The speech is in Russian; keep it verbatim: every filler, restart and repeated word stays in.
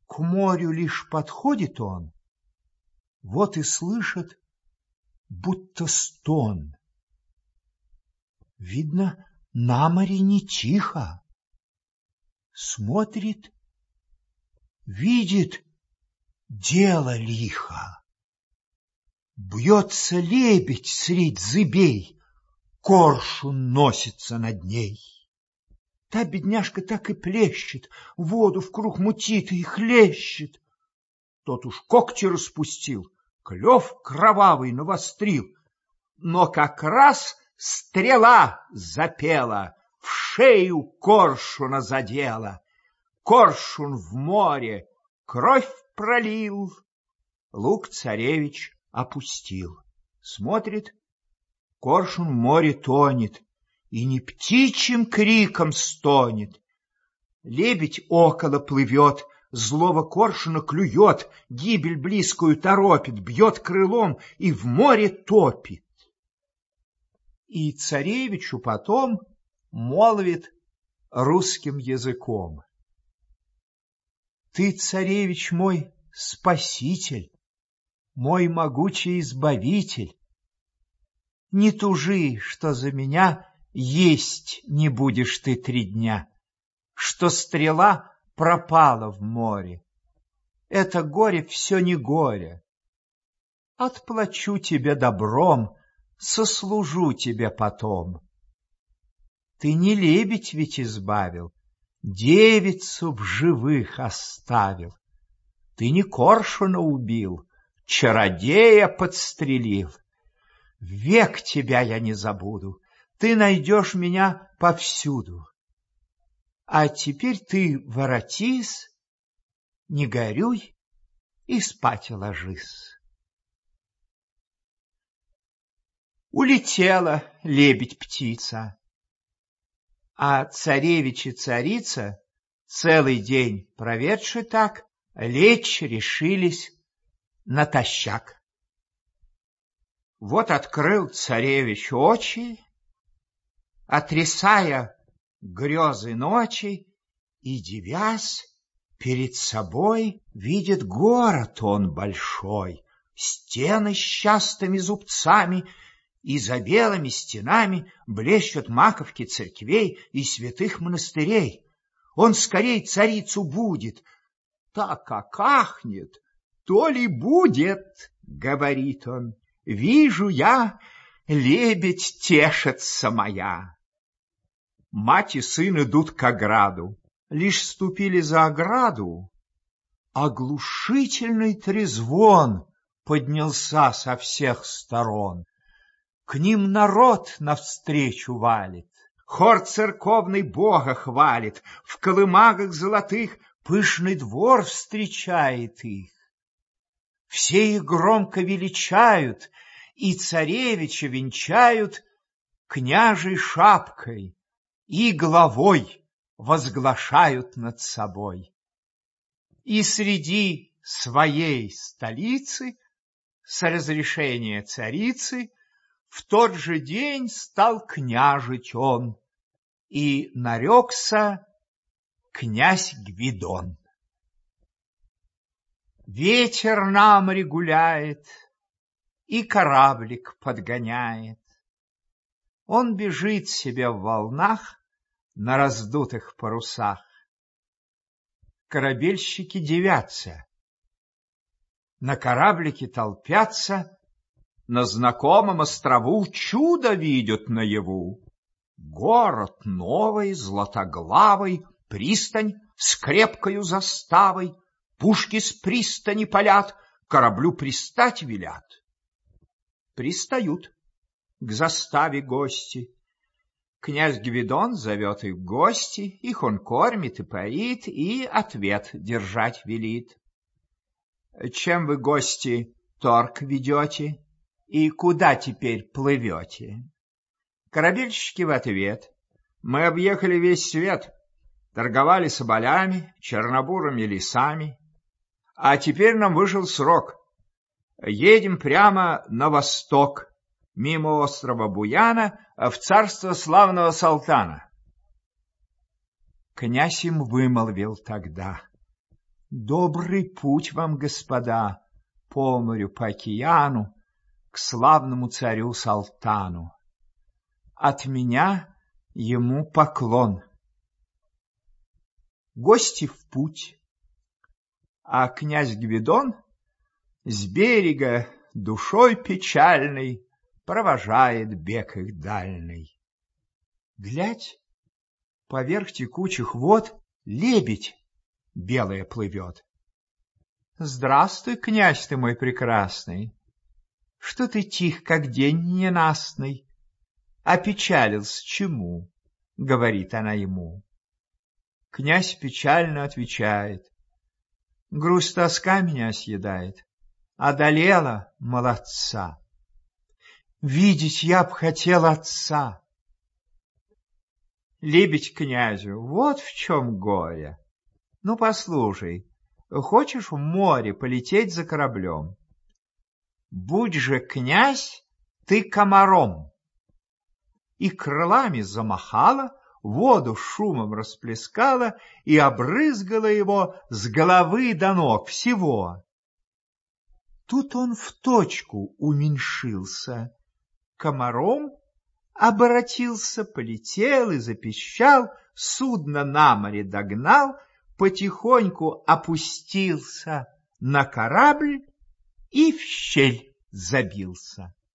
К морю лишь подходит он, вот и слышит, будто стон. Видно, на море не тихо. Смотрит, видит, дело лихо. Бьется лебедь средь зыбей, коршун носится над ней. Та бедняжка так и плещет, воду вкруг мутит и хлещет. Тот уж когти распустил, клев кровавый навострил, но как раз стрела запела, в шею коршуна задела. Коршун в море кровь пролил, лук-царевич опустил. Смотрит, коршун в море тонет и не птичьим криком стонет. Лебедь около плывет, злого коршуна клюет, гибель близкую торопит, бьет крылом и в море топит. И царевичу потом молвит русским языком: ты, царевич мой, спаситель, мой могучий избавитель. Не тужи, что за меня есть не будешь ты три дня, что стрела пропала в море. Это горе все не горе. Отплачу тебе добром, сослужу тебе потом. Ты не лебедь ведь избавил, девицу в живых оставил. Ты не коршуна убил, чародея подстрелил. Век тебя я не забуду, ты найдешь меня повсюду. А теперь ты воротись, не горюй и спать ложись. Улетела лебедь-птица, а царевич и царица, целый день проведши так, лечь решились натощак. Вот открыл царевич очи, отрисая грезы ночи, и, дивясь, перед собой видит город он большой, стены с частыми зубцами, и за белыми стенами блещут маковки церквей и святых монастырей. Он скорей царицу будет, так как ахнет, то ли будет, говорит он. Вижу я, лебедь тешится моя. Мать и сын идут к ограду. Лишь ступили за ограду, оглушительный трезвон поднялся со всех сторон. К ним народ навстречу валит, хор церковный Бога хвалит, в колымагах золотых пышный двор встречает их. Все их громко величают и царевича венчают княжей шапкой и главой возглашают над собой. И среди своей столицы с разрешения царицы в тот же день стал княжить он, и нарекся князь Гвидон. Ветер на море гуляет, и кораблик подгоняет. Он бежит себе в волнах на раздутых парусах. Корабельщики дивятся, на кораблике толпятся, на знакомом острову чудо видят наяву. Город новый, златоглавый, пристань с крепкою заставой, пушки с пристани палят, кораблю пристать велят. Пристают к заставе гости. Князь Гвидон зовет их в гости, их он кормит и поит, и ответ держать велит. Чем вы, гости, торг ведете, и куда теперь плывете? Корабельщики в ответ: мы объехали весь свет, торговали соболями, чернобурыми лесами, а теперь нам вышел срок. Едем прямо на восток, мимо острова Буяна, в царство славного Салтана. Князь им вымолвил тогда: Добрый путь вам, господа, по морю, по океану, к славному царю Салтану. От меня ему поклон. Гости в путь, а князь Гвидон с берега душой печальной провожает бег их дальний. Глядь, поверх текучих вод лебедь белая плывет. Здравствуй, князь ты мой прекрасный, что ты тих, как день ненастный? Опечалился чему? — говорит она ему. Князь печально отвечает: грусть тоска меня съедает, одолела молодца. Видеть я б хотел отца. Лебедь князю: вот в чем горе. Ну, послушай, хочешь в море полететь за кораблем? Будь же, князь, ты комаром. И крылами замахала, воду шумом расплескала и обрызгала его с головы до ног всего. Тут он в точку уменьшился, комаром оборотился, полетел и запищал, судно на море догнал, потихоньку опустился на корабль и в щель забился.